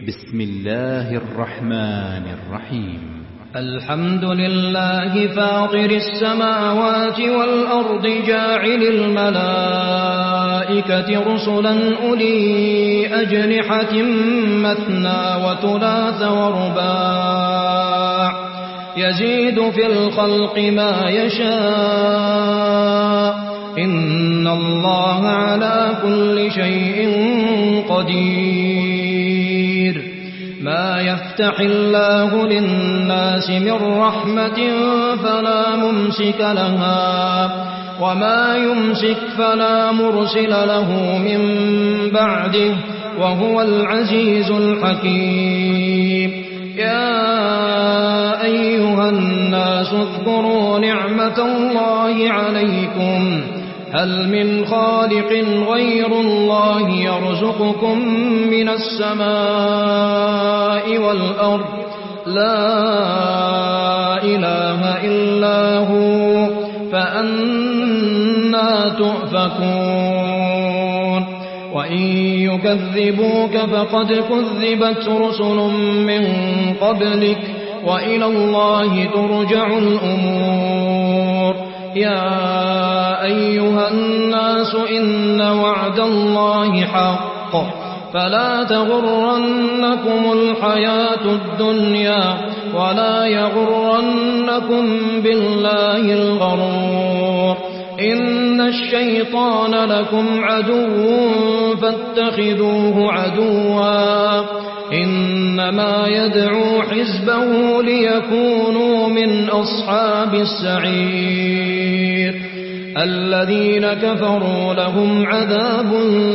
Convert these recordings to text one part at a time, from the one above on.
بسم الله الرحمن الرحيم. الحمد لله فاطر السماوات والأرض جاعل الملائكة رسلا أولي أجنحة مثنى وثلاث ورباع يزيد في الخلق ما يشاء إن الله على كل شيء قدير. ما يفتح الله للناس من رحمة فلا ممسك لها وما يمسك فلا مرسل له من بعده وهو العزيز الحكيم. يا أيها الناس اذكروا نعمة الله عليكم هل من خالق غير الله يرزقكم من السماء والأرض لا إله إلا هو فأنى تؤفكون. وإن يكذبوك فقد كذبت رسل من قبلك وإلى الله ترجع الأمور. يا أيها الناس إن وعد الله حق فلا تغرنكم الحياة الدنيا ولا يغرنكم بالله الغرور. إن الشيطان لكم عدو فاتخذوه عدوا إنما يدعو حزبه ليكونوا من أصحاب السعير. الذين كفروا لهم عذاب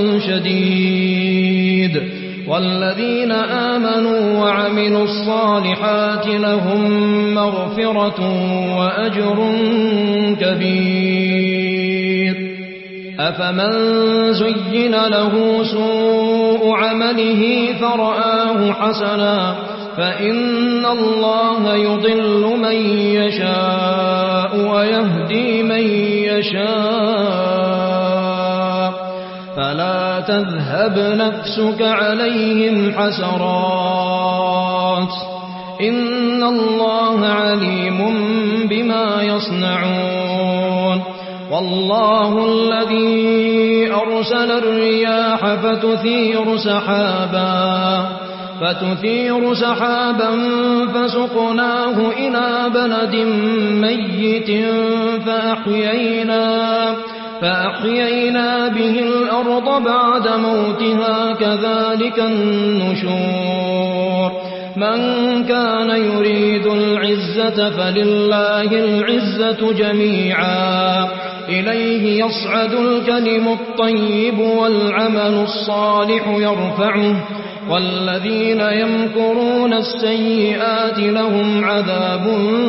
شديد والذين آمنوا وعملوا الصالحات لهم مغفرة وأجر كبير. أفمن زين له سوء عمله فرآه حسنا فإن الله يضل من يشاء ويهدي من يشاء فلا تذهب نفسك عليهم حسرات إن الله عليم بما يصنعون. والله الذي أرسل الرياح فتثير سحابا فسقناه إلى بلد ميت فأحيينا به الأرض بعد موتها كذلك النشور. من كان يريد العزة فلله العزة جميعا إليه يصعد الكلم الطيب والعمل الصالح يرفعه والذين يمكرون السيئات لهم عذاب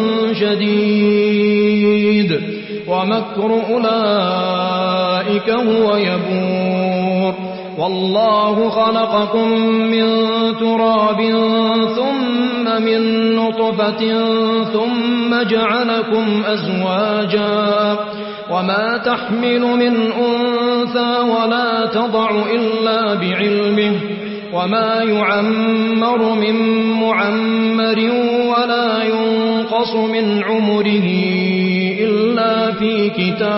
شديد ومكر أولئك هو يبور. والله خلقكم من تراب ثم من نطفة ثم جعلكم أزواجا وما تحمل من أنثى ولا تضع إلا بعلمه وما يعمر من معمر ولا ينقص من عمره إلا في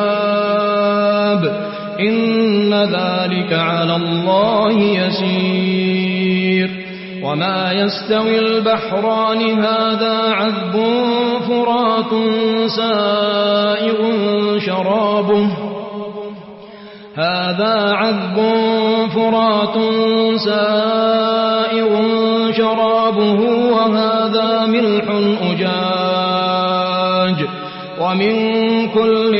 كتاب إن ذلك على الله يسير. وما يستوي البحران هذا عذب فرات سائغ شرابه وهذا ملح أجاج ومن كل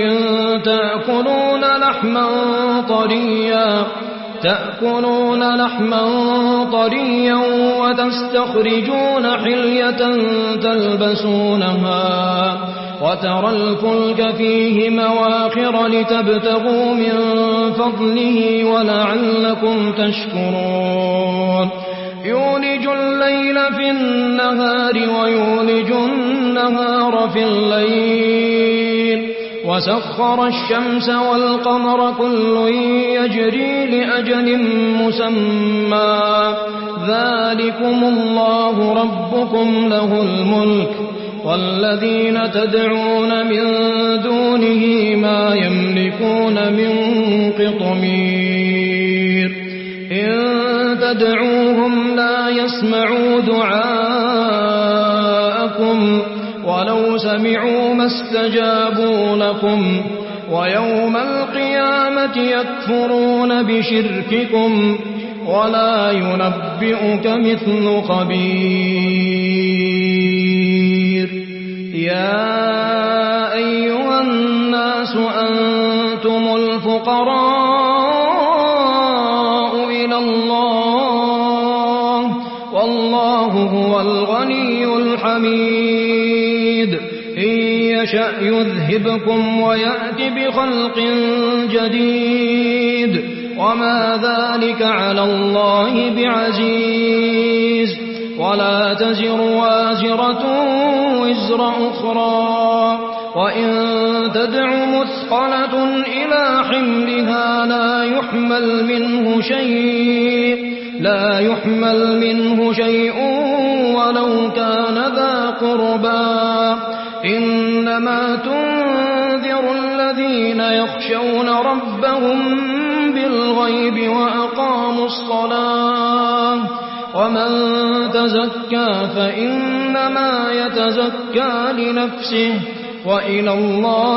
تأكلون لحما طريا وتستخرجون حلية تلبسونها وترى الفلك فيه مواخر لتبتغوا من فضله ولعلكم تشكرون. يولج الليل في النهار ويولج النهار في الليل وسخر الشمس والقمر كل يجري لأجل مسمى ذلكم الله ربكم له الملك والذين تدعون من دونه ما يملكون من قطمير إن تدعوهم لا يسمعوا دعاءكم ولو سمعوا ما استجابوا لكم ويوم القيامة يكفرون بشرككم ولا ينبئك مثل خبير يا أيها الناس أنتم الفقراء إلى الله والله هو الغني الحميد إن يشأ يذهبكم ويأت بخلق جديد وما ذلك على الله بعزيز ولا تزر وازرة وزر أخرى وإن تدع مثقلة إلى حملها لا يحمل منه شيء ولو كان ذا قربى إنما تنذر الذين يخشون ربهم بالغيب وأقاموا الصلاة ومن تزكى فإنما يتزكى لنفسه وإلى الله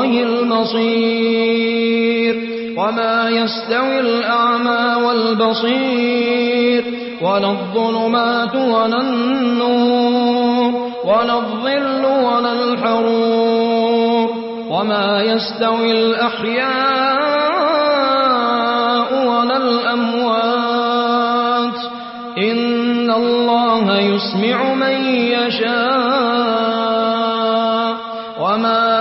المصير وما يستوي الأعمى والبصير ولا الظلمات ولا النور ولا الظل ولا الحرور وما يستوي الأحياء ولا الأموات إن الله يسمع من يشاء وما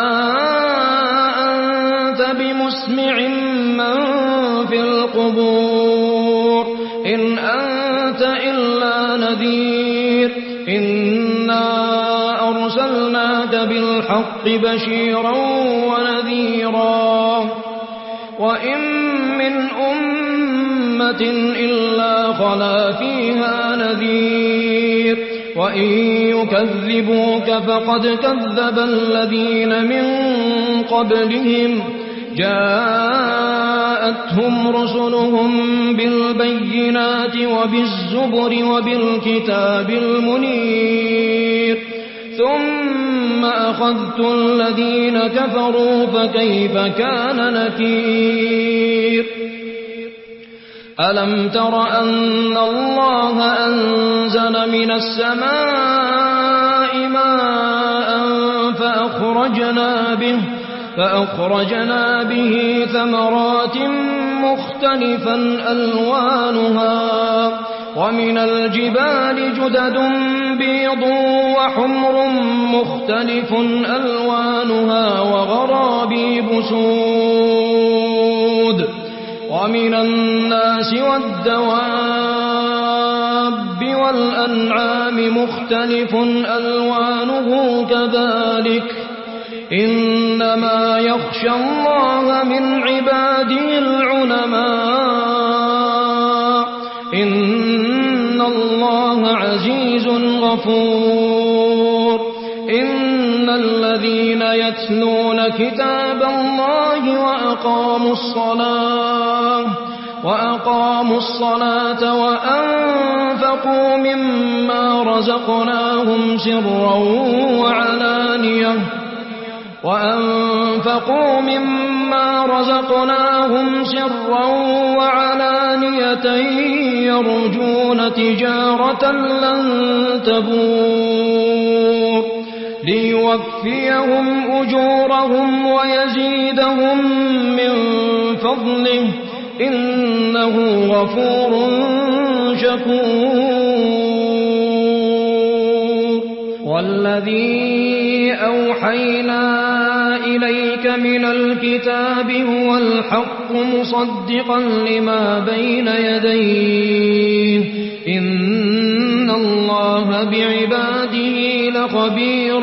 أنت بمسمع من في القبور إن أنت إلا نذير إنا أرسلناك بالحق بشيرا ونذيرا وإن من أمة إلا خلا فيها نذير وإن يكذبوك فقد كذب الذين من قبلهم جاءتهم رسلهم بالبينات وبالزبر وبالكتاب المنير ثم أخذت الذين كفروا فكيف كان نكير ألم تر أن الله أنزل من السماء ماء فأخرجنا به ثمرات مختلفا ألوانها ومن الجبال جدد بيض وحمر مختلف ألوانها وغرابيب سود ومن الناس والدواب والأنعام مختلف ألوانه كذلك إنما يخشى الله من عباده العلماء إن الله عزيز غفور إن الذين يتلون كتاب الله وأقاموا الصلاة وأنفقوا مما رزقناهم سرا وعلانية يرجون تجارة لن تبور ليوفيهم أجورهم ويزيدهم من فضله إنه غفور شكور والذي أوحينا إليك من الكتاب هو الحق مصدقا لما بين يديه إن الله بعباده لخبير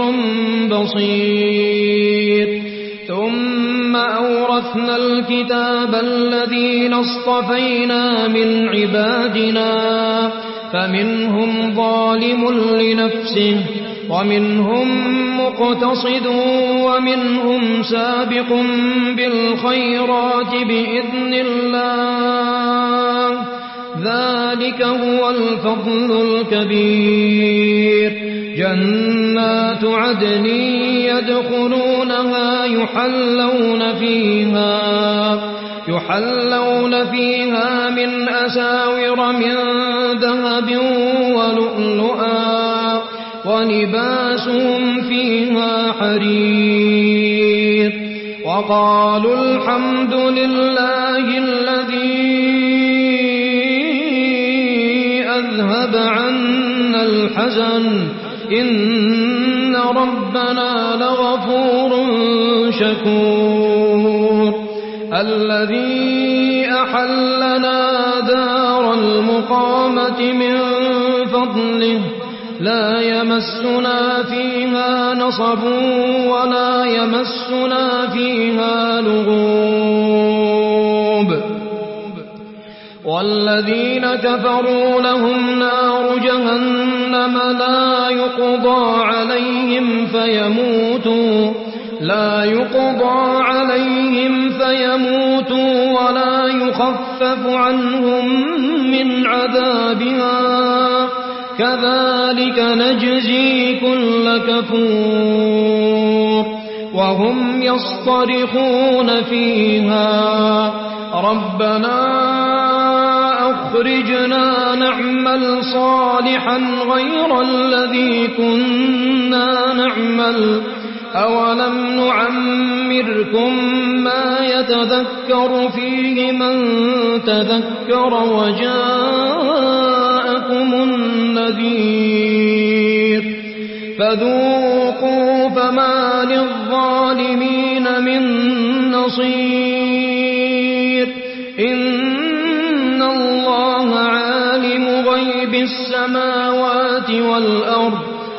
بصير ثم أورثنا الكتاب الذين اصطفينا من عبادنا فمنهم ظالم لنفسه ومنهم مقتصد ومنهم سابق بالخيرات بإذن الله ذلك هو الفضل الكبير جنات عدن يدخلونها يحلون فيها من أساور من ذهب ولؤلؤا ولباسهم فيها حرير وقالوا الحمد لله الذي أذهب عنا الحزن إن ربنا لغفور شكور الذي أحلنا دار المقامة من فضله لا يمسنا فيها نصب ولا يمسنا فيها لغوب والذين كفروا لهم نار جهنم لا يقضى عليهم فيموتوا ولا يخفف عنهم من عذابها كذلك نجزي كل كفور وهم يصطرخون فيها ربنا أخرجنا نعمل صالحا غير الذي كنا نعمل أولم نعمركم ما يتذكر فيه من تذكر وجاءكم النذير فذوقوا فما للظالمين من نصير إن الله عالم غيب السماوات والأرض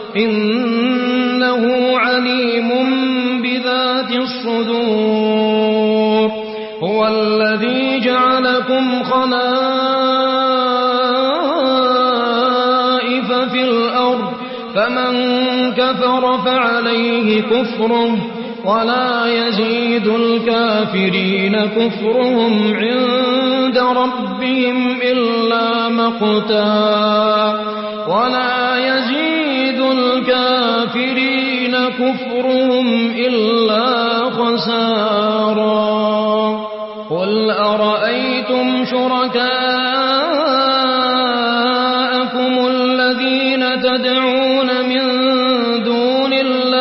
إنه عليم بذات الصدور هو الذي جعلكم خلائف في الأرض فمن كفر فعليه كفره ولا يزيد الكافرين كفرهم عند ربهم إلا مقتا ولا يزيد الكافرين كفرهم إلا خسارا قل أرأيتم شركاءكم الذين تدعون من دون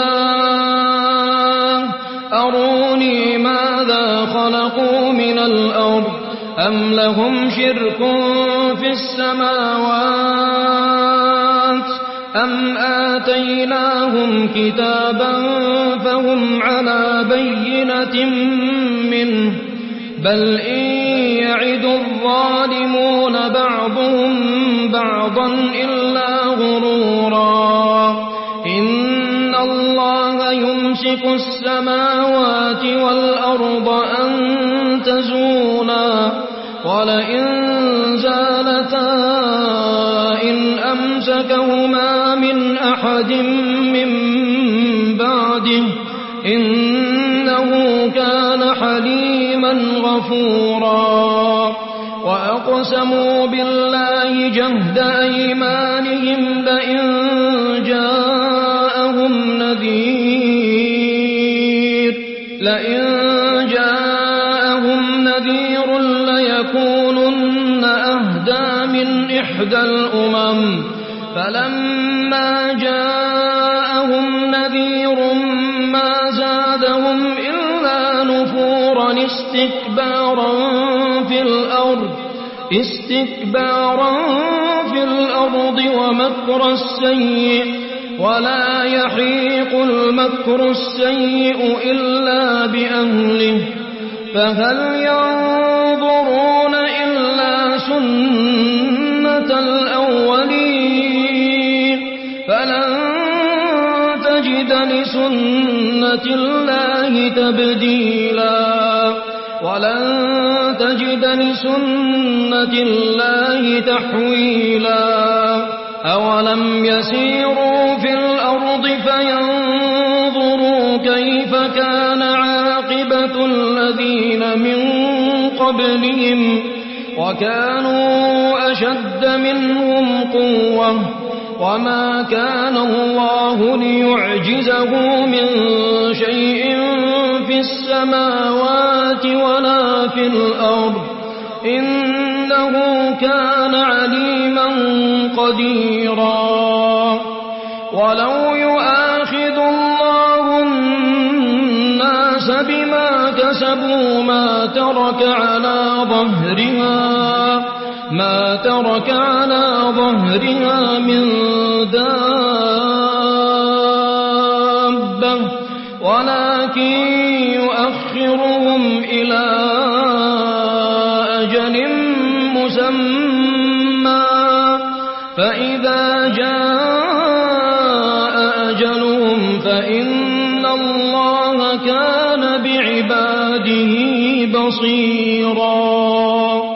الله أروني ماذا خلقوا من الأرض أم لهم شرك في السماوات أم آتيناهم كتابا فهم على بينة منه بل إن يعد الظالمون بعضهم بعضا إلا غرورا إن الله يمسك السماوات والأرض أن تزولا ولئن زالتا إن أمسكهما من أحد من بعده إنه كان حليما غفورا وأقسموا بالله جهد أيمانهم لئن جاءهم نذير ليكونن أهدى من إحدى الأمم فلما جاءهم نذير ما زادهم إلا نفورا استكبارا في الأرض ومكر السيء ولا يحيق المكر السيء إلا بأهله فهل ينظرون إلا سنة الأولين فلن تجد لسنة الله تبديلا ولن تجد لسنة الله تحويلا أولم يسيروا في الأرض فينظروا كيف كان عاقبة الذين من قبلهم وكانوا أشد منهم قوة وما كان الله ليعجزه من شيء في السماوات ولا في الأرض إنه كان عليما قديرا ولو يؤاخذ الله الناس بما كسبوا ما ترك على ظهرها من دابة ولكن يؤخرهم إلى أجل مسمى فإذا جاء أجلهم فإن الله كان بعباده بصيرا